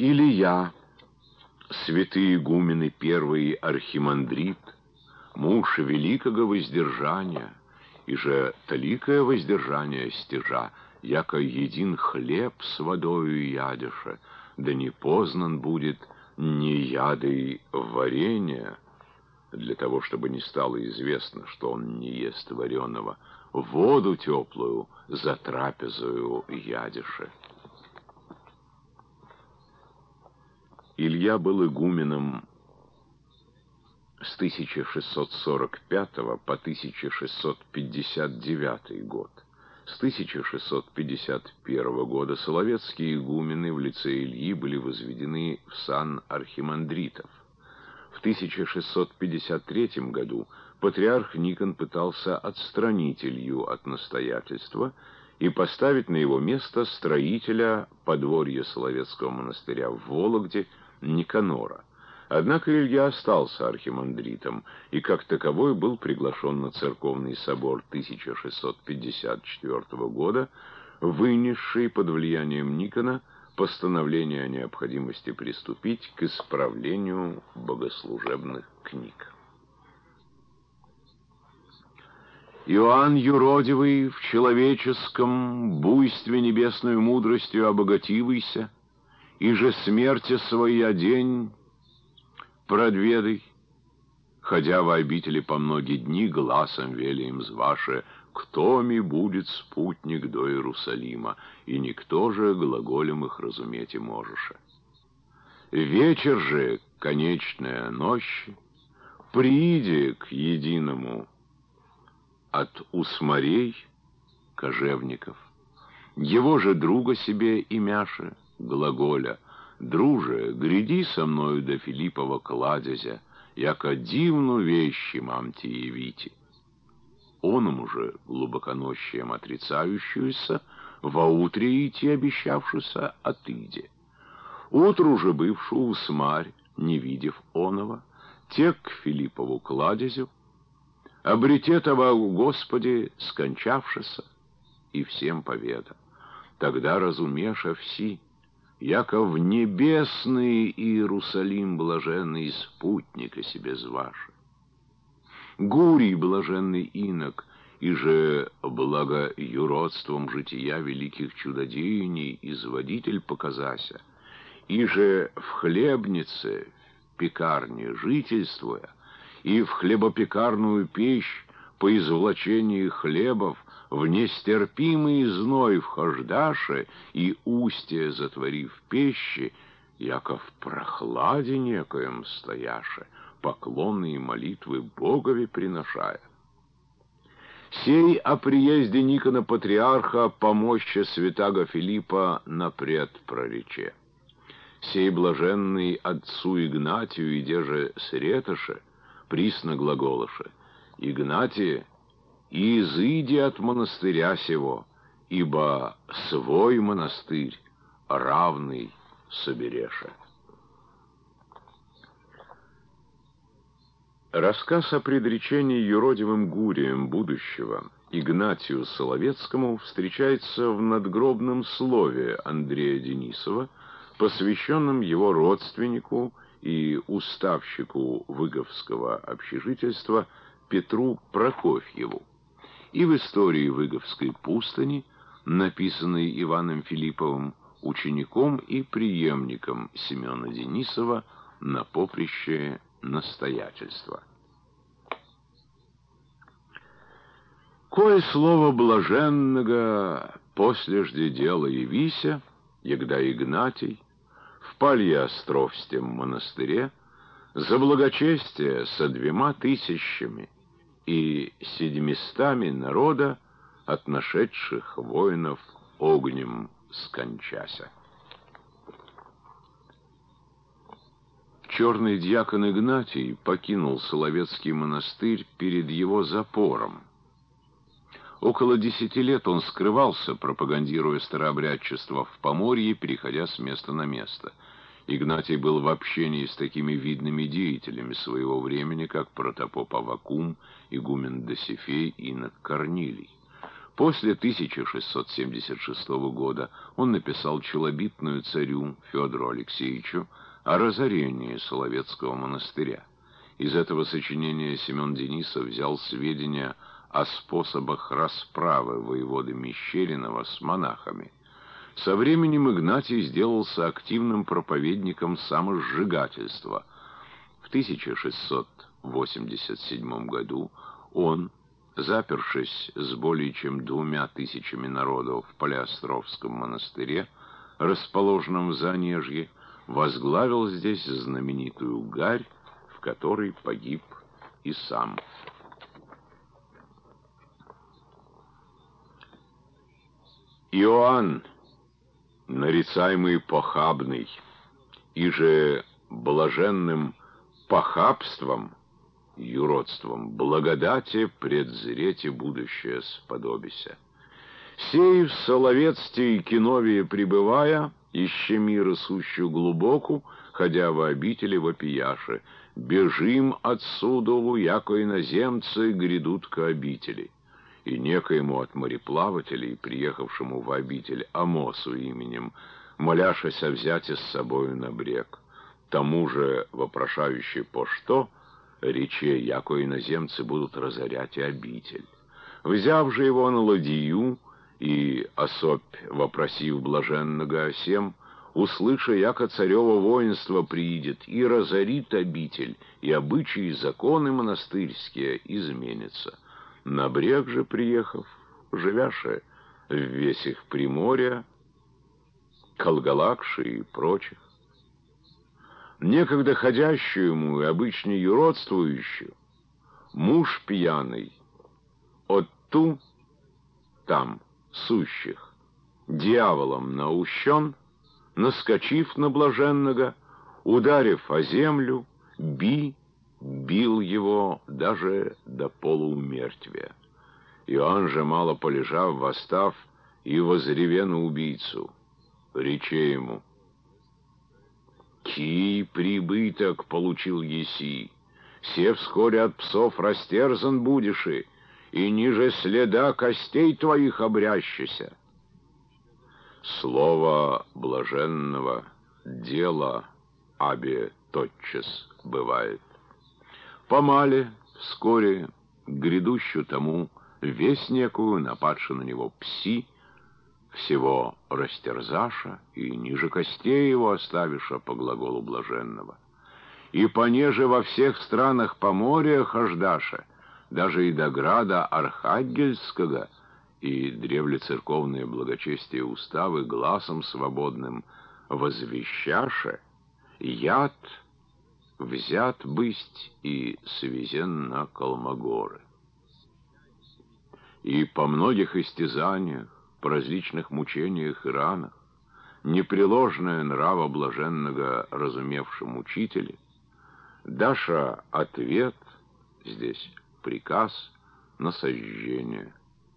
Илия, святый игумен и первый архимандрит, муж великого воздержания, и же таликое воздержание стяжа, яко един хлеб с водою ядеше, да не познан будет ни ядой варенья, для того, чтобы не стало известно, что он не ест вареного, воду теплую за трапезою ядеше. Илья был игуменом с 1645 по 1659 год. С 1651 года соловецкие игумены в лице Ильи были возведены в сан архимандритов. В 1653 году патриарх Никон пытался отстранить Илью от настоятельства и поставить на его место строителя подворья Соловецкого монастыря в Вологде Никанора. Однако Илья остался архимандритом и как таковой был приглашен на церковный собор 1654 года, вынесший под влиянием Никона постановление о необходимости приступить к исправлению богослужебных книг. Иоанн Юродивый в человеческом буйстве небесную мудростью обогативайся, и же смерти своя день продведай, ходя в обители по многие дни, гласом велием зваше, кто ми будет спутник до Иерусалима, и никто же глаголем их разуметь и можеше. Вечер же, конечная ночь, прииди к единому от усмарей, кожевников, его же друга себе имяше, глаголя, друже, гряди со мною до Филиппова кладезя, яко дивну вещи мам те явите. Оному же, глубоконощием отрицающуюся, воутре идти обещавшуся отыде. Утру же бывшую усмарь, не видев оного, тек к Филиппову кладезю, обрете того Господи скончавшися, и всем поведа. Тогда разумеша все, яко в небесный Иерусалим блаженный спутника себе зваше. Гурий блаженный инок, и же благоюродством жития великих чудодеяний изводитель показася, и же в хлебнице, в пекарне жительствуя, и в хлебопекарную печь по извлачении хлебов в нестерпимый зной вхождаше и устье затворив пищи, яко в прохладе некоем стояше, поклонные молитвы Богови приношая. Сей о приезде Никона Патриарха помощи святаго Филиппа напред прорече. Сей блаженный отцу Игнатию и деже среташе, присно глаголоше: Игнатие, изыди от монастыря сего, ибо свой монастырь равный собереше. Рассказ о предречении юродивым Гурием будущего Игнатию Соловецкому встречается в надгробном слове Андрея Денисова, посвященном его родственнику и уставщику Выговского общежительства Петру Прокофьеву, и в истории Выговской пустыни, написанной Иваном Филипповым, учеником и преемником Семена Денисова на поприще настоятельства. Кое слово блаженного послежде дела явися, егда Игнатий в Палье Островстем монастыре за благочестие со 2000 и 700 народа от нашедших воинов огнем скончася. Черный дьякон Игнатий покинул Соловецкий монастырь перед его запором. Около 10 лет он скрывался, пропагандируя старообрядчество в Поморье, переходя с места на место. Игнатий был в общении с такими видными деятелями своего времени, как протопоп Аввакум, игумен Досифей, инок Корнилий. После 1676 года он написал челобитную царю Федору Алексеевичу о разорении Соловецкого монастыря. Из этого сочинения Семен Денисов взял сведения о способах расправы воеводы Мещеринова с монахами. Со временем Игнатий сделался активным проповедником самосжигательства. В 1687 году он, запершись с более чем 2000 народов в Палеостровском монастыре, расположенном в Занежье, возглавил здесь знаменитую гарь, в которой погиб и сам. Иоанн, нарицаемый похабный, и же блаженным похабством, юродством, благодати предзрете будущее сподобися. Сей в Соловецте и Киновии пребывая, ище мира сущую глубоку, ходя во обители вопияши, бежим отсюда, яко иноземцы грядут к обители. И некоему от мореплавателей, приехавшему в обитель Амосу именем, моляшися взяти с собою на брег, тому же вопрошающий по что, рече, яко иноземцы будут разорять обитель. Взяв же его на ладью, и особь вопросив блаженного о сем, услыша, яко царево воинство приидет и разорит обитель, и обычаи и законы монастырские изменятся. На брег же приехав, живяше в весях Приморья, Колгалакши и прочих, некогда ходящую ему и обычно юродствующую, муж пьяный, от ту там сущих, дьяволом наущен, наскочив на блаженного, ударив о землю, бил его даже до полуумертвия. Иоанн же, мало полежав, восстав, и возреве на убийцу, рече ему: «Кий прибыток получил еси, се вскоре от псов растерзан будешь, и ниже следа костей твоих обрящися». Слово блаженного, дело абе тотчас бывает. Помале, вскоре, грядущую тому, весть некую, нападши на него пси, всего растерзаша и ниже костей его оставиша по глаголу блаженного. И понеже во всех странах по морю хождаша, даже и до града Архангельского, и древлецерковные благочестие уставы гласом свободным возвещаше, яд взят бысть и свезен на Колмогоры. И по многих истязаниях, по различных мучениях и ранах, непреложное нрава блаженного разумевшим учителе, даша ответ, здесь приказ на сожжение.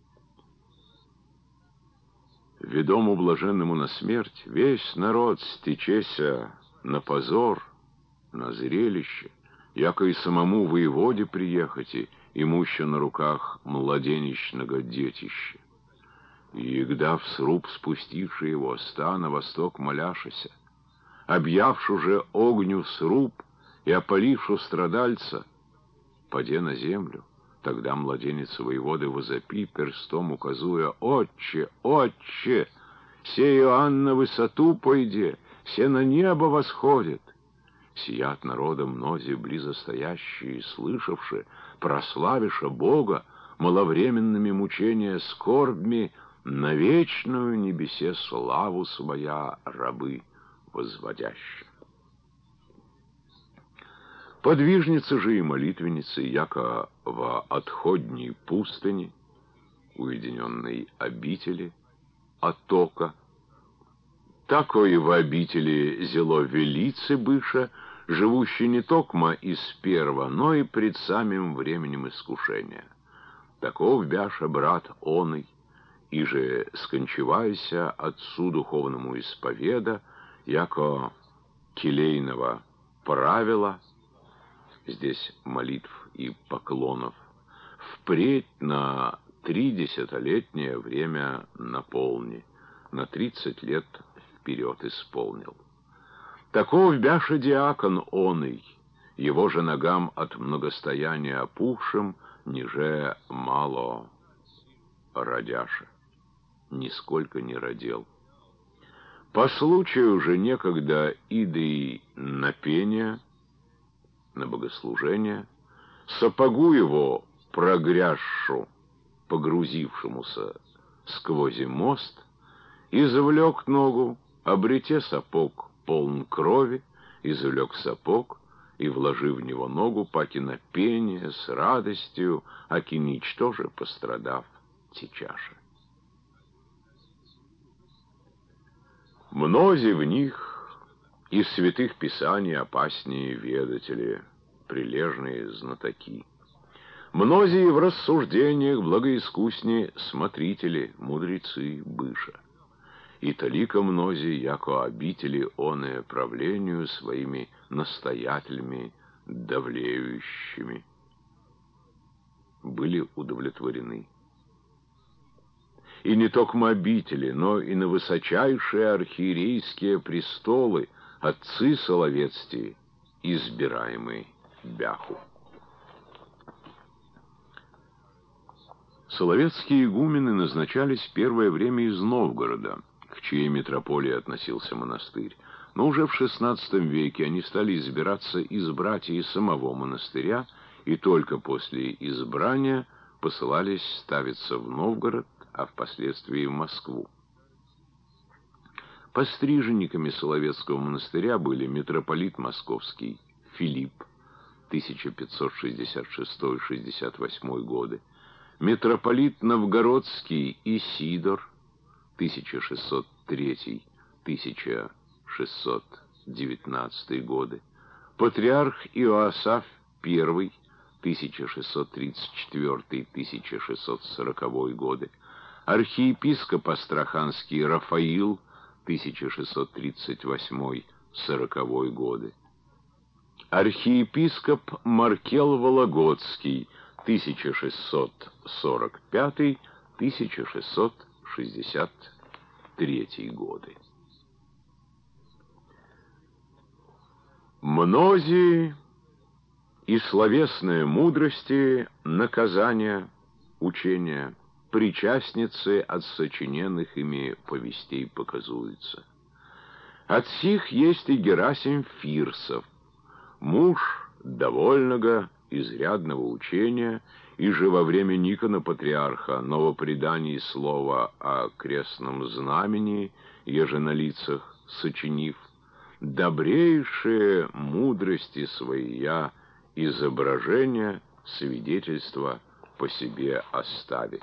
Ведому блаженному на смерть, весь народ стечеся на позор, на зрелище, яко и самому воеводе приехати, имуща на руках младенечного детища. И егда в сруб спустивши его, ста на восток моляшися, объявши уже огню сруб и опалившу страдальца, паде на землю, тогда младенец воеводы возопи, перстом указуя: «Отче, отче, се Иоанн на высоту пойде, се на небо восходит». Сият народом мнози близостоящие, слышавши, прославиша Бога, маловременными мучения скорбми, на вечную небесе славу своя рабы возводящие. Подвижницы же и молитвенницы, яко во отходней пустыне, уединенной обители, Атока, тако и в обители зело велицы быша, живущий не токмо из перва, но и пред самим временем искушения. Таков бяша брат оный, и же скончевайся отцу духовному исповеда, яко келейного правила, здесь молитв и поклонов, впредь на 30-летнее время наполни, на 30 лет вперед исполнил. Таков бяше диакон оный, его же ногам от многостояния опухшим, ниже мало родяше, нисколько не родил. По случаю же некогда иды на пение, на богослужение, сапогу его прогрязшу, погрузившемуся сквозь мост, извлек ногу, обрете сапог полн крови, извлек сапог и, вложив в него ногу, паки на пение с радостью, аки ничтоже пострадав течаше. Мнози в них из святых писаний опаснее ведатели, прилежные знатоки. Мнози в рассуждениях благоискуснее смотрители, мудрецы быша. И толико мнози, яко обители оное правлению своими настоятелями давлеющими, были удовлетворены. И не только обители, но и на высочайшие архиерейские престолы отцы соловецкие избираемые бяху. Соловецкие игумены назначались в первое время из Новгорода, к чьей митрополии относился монастырь, но уже в XVI веке они стали избираться из братьев самого монастыря, и только после избрания посылались ставиться в Новгород, а впоследствии в Москву. Постриженниками Соловецкого монастыря были митрополит московский Филипп, 1566-68 годы, митрополит новгородский Исидор, 1603-1619 годы, патриарх Иоасаф I, 1634-1640 годы, архиепископ астраханский Рафаил, 1638-40 годы, архиепископ Маркел Вологодский, 1645-1663 годы. Мнози и словесные мудрости, наказания, учения, причастницы от сочиненных ими повестей показуются. От сих есть и Герасим Фирсов, муж довольного изрядного учения, и же во время Никона Патриарха новопреданий слова о крестном знамени, еже на лицах сочинив, добрейшие мудрости своя изображения, свидетельства по себе остави.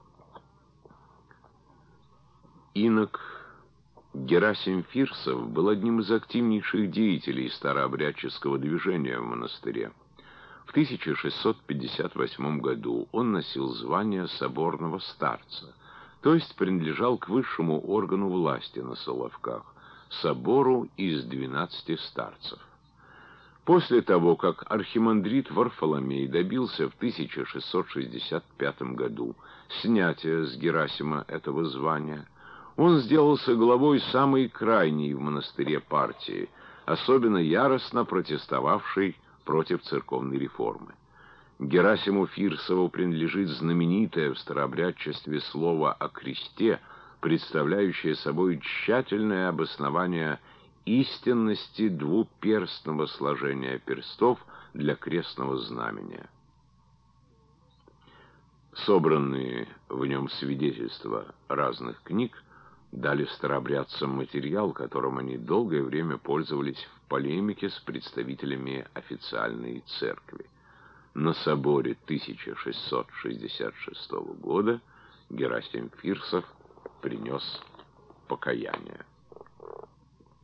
Инок Герасим Фирсов был одним из активнейших деятелей старообрядческого движения в монастыре. В 1658 году он носил звание соборного старца, то есть принадлежал к высшему органу власти на Соловках, собору из 12 старцев. После того, как архимандрит Варфоломей добился в 1665 году снятия с Герасима этого звания, он сделался главой самой крайней в монастыре партии, особенно яростно протестовавшей против церковной реформы. Герасиму Фирсову принадлежит знаменитое в старообрядчестве слово о кресте, представляющее собой тщательное обоснование истинности двуперстного сложения перстов для крестного знамения. Собранные в нем свидетельства разных книг дали старообрядцам материал, которым они долгое время пользовались в полемике с представителями официальной церкви. На соборе 1666 года Герасим Фирсов принес покаяние.